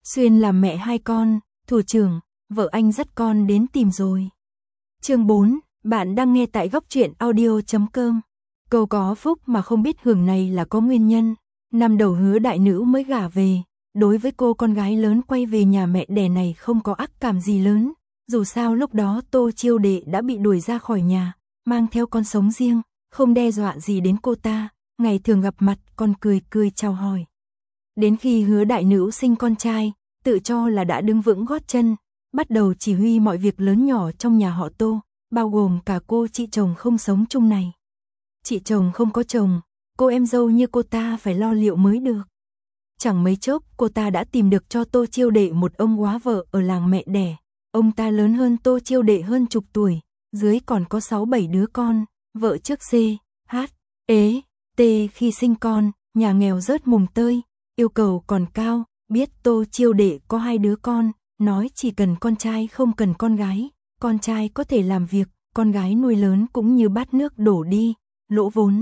Xuyên làm mẹ hai con, thủ trưởng, vợ anh dắt con đến tìm rồi. Chương 4, bạn đang nghe tại góc truyện audio.com. Câu có phúc mà không biết hưởng này là có nguyên nhân. Năm đầu Hứa đại nữ mới gả về, đối với cô con gái lớn quay về nhà mẹ đẻ này không có ác cảm gì lớn. Dù sao lúc đó Tô Chiêu Đệ đã bị đuổi ra khỏi nhà, mang theo con sống riêng, không đe dọa gì đến cô ta, ngày thường gặp mặt còn cười cười chào hỏi. Đến khi Hứa đại nữ sinh con trai, tự cho là đã đứng vững gót chân, bắt đầu chỉ huy mọi việc lớn nhỏ trong nhà họ Tô, bao gồm cả cô chị chồng không sống chung này. Chị chồng không có chồng, cô em dâu như cô ta phải lo liệu mới được. Chẳng mấy chốc cô ta đã tìm được cho Tô Chiêu Đệ một ông góa vợ ở làng mẹ đẻ. Ông ta lớn hơn Tô Chiêu Đệ hơn chục tuổi, dưới còn có 6-7 đứa con, vợ trước C, H, ế, T khi sinh con, nhà nghèo rớt mùng tơi, yêu cầu còn cao, biết Tô Chiêu Đệ có 2 đứa con, nói chỉ cần con trai không cần con gái, con trai có thể làm việc, con gái nuôi lớn cũng như bát nước đổ đi, lỗ vốn.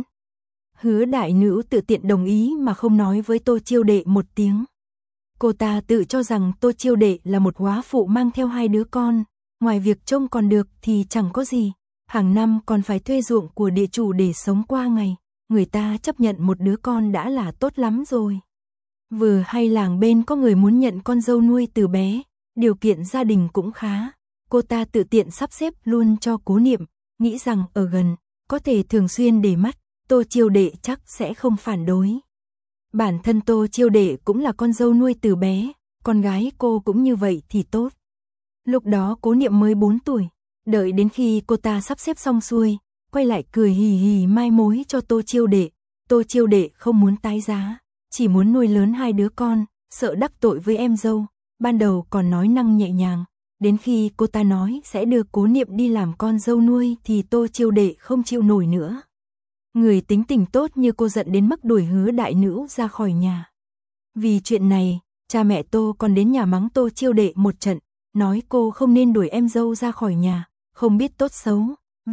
Hứa đại nữ tự tiện đồng ý mà không nói với Tô Chiêu Đệ một tiếng. Cô ta tự cho rằng Tô Chiêu Đệ là một góa phụ mang theo 2 đứa con, ngoài việc trông còn được thì chẳng có gì, hàng năm còn phải thuê ruộng của địa chủ để sống qua ngày, người ta chấp nhận một đứa con đã là tốt lắm rồi. Vừa hay làng bên có người muốn nhận con dâu nuôi từ bé, điều kiện gia đình cũng khá, cô ta tự tiện sắp xếp luôn cho Cố Niệm, nghĩ rằng ở gần, có thể thường xuyên để mắt, Tô Chiêu Đệ chắc sẽ không phản đối. Bản thân Tô Chiêu Đệ cũng là con dâu nuôi từ bé, con gái cô cũng như vậy thì tốt. Lúc đó Cố Niệm mới 4 tuổi, đợi đến khi cô ta sắp xếp xong xuôi, quay lại cười hì hì mai mối cho Tô Chiêu Đệ. Tô Chiêu Đệ không muốn tái giá, chỉ muốn nuôi lớn 2 đứa con, sợ đắc tội với em dâu, ban đầu còn nói năng nhẹ nhàng, đến khi cô ta nói sẽ đưa Cố Niệm đi làm con dâu nuôi thì Tô Chiêu Đệ không chịu nổi nữa. Người tính tình tốt như cô giận đến mức đuổi Hứa đại nữ ra khỏi nhà. Vì chuyện này, cha mẹ Tô còn đến nhà mắng Tô Chiêu Đệ một trận, nói cô không nên đuổi em dâu ra khỏi nhà, không biết tốt xấu.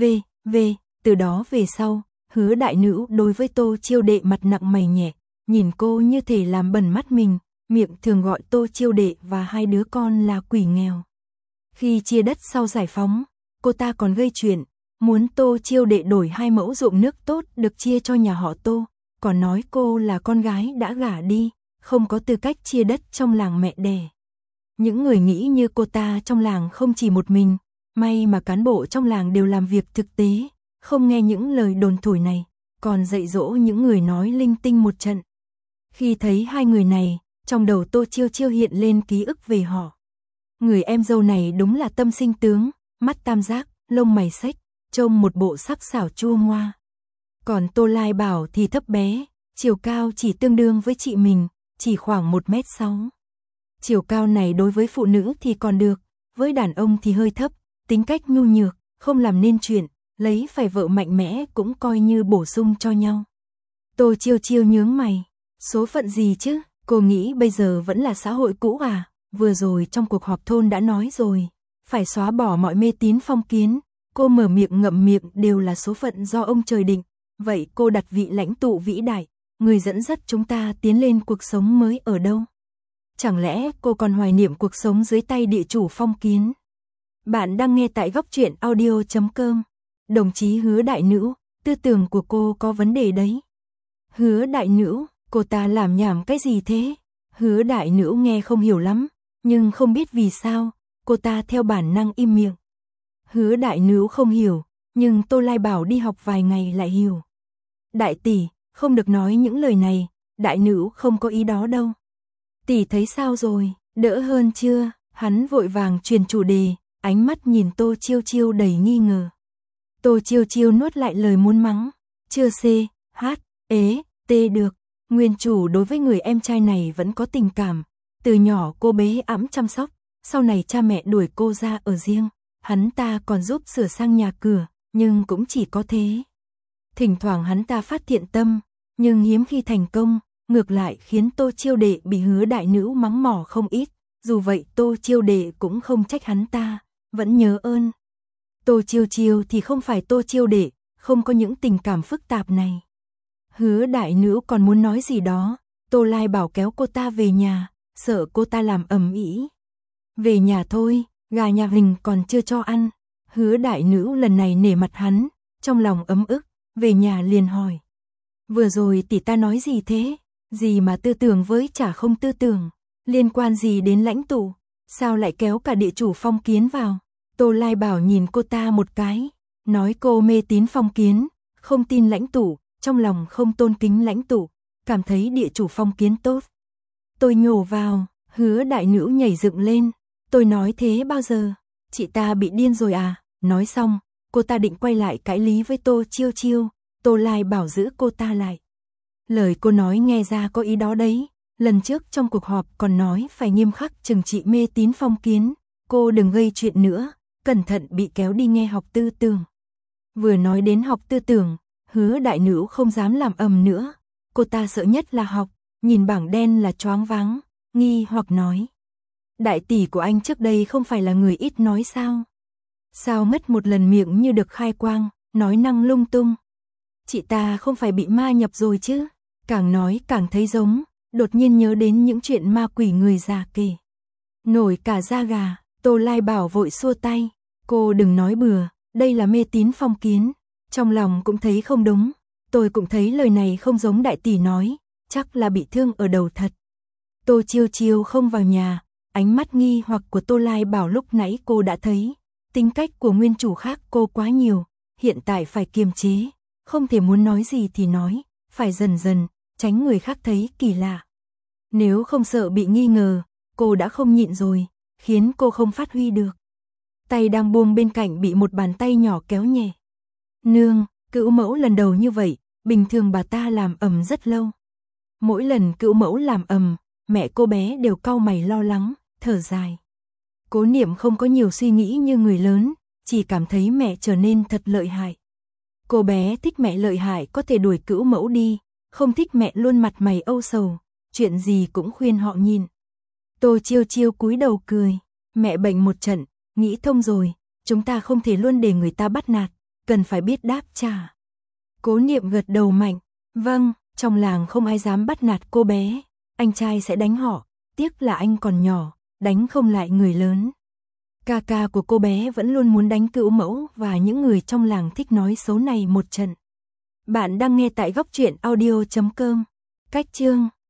Từ đó về sau, Hứa đại nữ đối với Tô Chiêu Đệ mặt nặng mày nhẹ, nhìn cô như thể làm bẩn mắt mình, miệng thường gọi Tô Chiêu Đệ và 2 đứa con là quỷ nghèo. Khi chia đất sau giải phóng, cô ta còn gây chuyện, muốn Tô Chiêu Đệ đổi 2 mẫu ruộng nước tốt được chia cho nhà họ Tô, còn nói cô là con gái đã gả đi, không có tư cách chia đất trong làng mẹ đẻ. Những người nghĩ như cô ta trong làng không chỉ một mình, may mà cán bộ trong làng đều làm việc thực tế, không nghe những lời đồn thổi này, còn dạy dỗ những người nói linh tinh một trận. Khi thấy 2 người này, trong đầu Tô Chiêu Chiêu hiện lên ký ức về họ. Người em dâu này đúng là tâm sinh tướng, mắt tam giác, lông mày xếch, trông một bộ sắc sảo chua ngoa. Còn Tô Lai Bảo thì thấp bé, chiều cao chỉ tương đương với chị mình, chỉ khoảng 1m6. Chiều cao này đối với phụ nữ thì còn được, với đàn ông thì hơi thấp, tính cách nhu nhược, không làm nên chuyện, lấy phải vợ mạnh mẽ cũng coi như bổ sung cho nhau. Tô Chiêu Chiêu nhướng mày, số phận gì chứ, cô nghĩ bây giờ vẫn là xã hội cũ à, vừa rồi trong cuộc họp thôn đã nói rồi, phải xóa bỏ mọi mê tín phong kiến, cô mở miệng ngậm miệng đều là số phận do ông trời định, vậy cô đặt vị lãnh tụ vĩ đại, người dẫn dắt chúng ta tiến lên cuộc sống mới ở đâu? Chẳng lẽ cô còn hoài niệm cuộc sống dưới tay địa chủ phong kiến? Bạn đang nghe tại góc truyện audio.com. Đồng chí Hứa đại nữ, tư tưởng của cô có vấn đề đấy. Hứa đại nữ, cô ta làm nhảm cái gì thế? Hứa đại nữ nghe không hiểu lắm, nhưng không biết vì sao, cô ta theo bản năng im miệng. Hứa đại nữ không hiểu, nhưng Tô Lai Bảo đi học vài ngày lại hiểu. Đại tỷ, không được nói những lời này, đại nữ không có ý đó đâu. Tỷ thấy sao rồi, đỡ hơn chưa? Hắn vội vàng truyền chủ đề, ánh mắt nhìn Tô Chiêu Chiêu đầy nghi ngờ. Tô Chiêu Chiêu nuốt lại lời muốn mắng, chưa C, H, ế, T được. Nguyên chủ đối với người em trai này vẫn có tình cảm, từ nhỏ cô bế ẵm chăm sóc, sau này cha mẹ đuổi cô ra ở riêng, hắn ta còn giúp sửa sang nhà cửa, nhưng cũng chỉ có thế. Thỉnh thoảng hắn ta phát thiện tâm, nhưng hiếm khi thành công, ngược lại khiến Tô Chiêu Đệ bị Hứa đại nữ mắng mỏ không ít, dù vậy Tô Chiêu Đệ cũng không trách hắn ta, vẫn nhớ ơn. Tô Chiêu Chiêu thì không phải Tô Chiêu Đệ, không có những tình cảm phức tạp này. Hứa đại nữ còn muốn nói gì đó, Tô Lai Bảo kéo cô ta về nhà, sợ cô ta làm ầm ĩ. Về nhà thôi, gà nhà Huỳnh còn chưa cho ăn. Hứa đại nữ lần này nể mặt hắn, trong lòng ấm ức, về nhà liền hỏi. Vừa rồi tỷ ta nói gì thế? Gì mà tư tưởng với chả không tư tưởng, liên quan gì đến lãnh tụ, sao lại kéo cả địa chủ Phong Kiến vào? Tô Lai Bảo nhìn cô ta một cái, nói cô mê tín Phong Kiến, không tin lãnh tụ, trong lòng không tôn kính lãnh tụ, cảm thấy địa chủ Phong Kiến tốt. Tôi nhổ vào, Hứa đại nữ nhảy dựng lên, tôi nói thế bao giờ? Chị ta bị điên rồi à? Nói xong, cô ta định quay lại cãi lý với Tô Chiêu Chiêu, Tô Lai Bảo giữ cô ta lại. Lời cô nói nghe ra có ý đó đấy, lần trước trong cuộc họp còn nói phải nghiêm khắc trừng trị mê tín Phong Kiến, cô đừng gây chuyện nữa, cẩn thận bị kéo đi nghe học tư tưởng. Vừa nói đến học tư tưởng, Hứa đại nữ không dám làm ầm nữa, cô ta sợ nhất là học, nhìn bảng đen là choáng váng, nghi hoặc nói. Đại tỷ của anh trước đây không phải là người ít nói sao? Sao mất một lần miệng như được khai quang, nói năng lung tung? Chị ta không phải bị ma nhập rồi chứ? Càng nói càng thấy giống, đột nhiên nhớ đến những chuyện ma quỷ người già kể. Nổi cả da gà, Tô Lai Bảo vội xua tay, cô đừng nói bừa, đây là mê tín Phong Kiến. Trong lòng cũng thấy không đúng, tôi cũng thấy lời này không giống đại tỷ nói, chắc là bị thương ở đầu thật. Tô Chiêu Chiêu không vào nhà, ánh mắt nghi hoặc của Tô Lai Bảo lúc nãy cô đã thấy, tính cách của nguyên chủ khác cô quá nhiều, hiện tại phải kiềm chế, không thể muốn nói gì thì nói, phải dần dần, tránh người khác thấy kỳ lạ. Nếu không sợ bị nghi ngờ, cô đã không nhịn rồi, khiến cô không phát huy được. Tay đang buông bên cạnh bị một bàn tay nhỏ kéo nhẹ. Nương, cữu mẫu lần đầu như vậy, bình thường bà ta làm ầm rất lâu. Mỗi lần cữu mẫu làm ầm, mẹ cô bé đều cau mày lo lắng, thở dài. Cố Niệm không có nhiều suy nghĩ như người lớn, chỉ cảm thấy mẹ trở nên thật lợi hại. Cô bé thích mẹ lợi hại có thể đuổi cữu mẫu đi, không thích mẹ luôn mặt mày âu sầu, chuyện gì cũng khuyên họ nhìn. Tô Chiêu Chiêu cúi đầu cười, mẹ bệnh một trận, nghĩ thông rồi, chúng ta không thể luôn để người ta bắt nạt, cần phải biết đáp trả. Cố Niệm gật đầu mạnh, vâng, trong làng không ai dám bắt nạt cô bé, anh trai sẽ đánh họ, tiếc là anh còn nhỏ, đánh không lại người lớn. Ca ca của cô bé vẫn luôn muốn đánh cữu mẫu và những người trong làng thích nói xấu này một trận. Bạn đang nghe tại góc truyện audio.com. Cách chương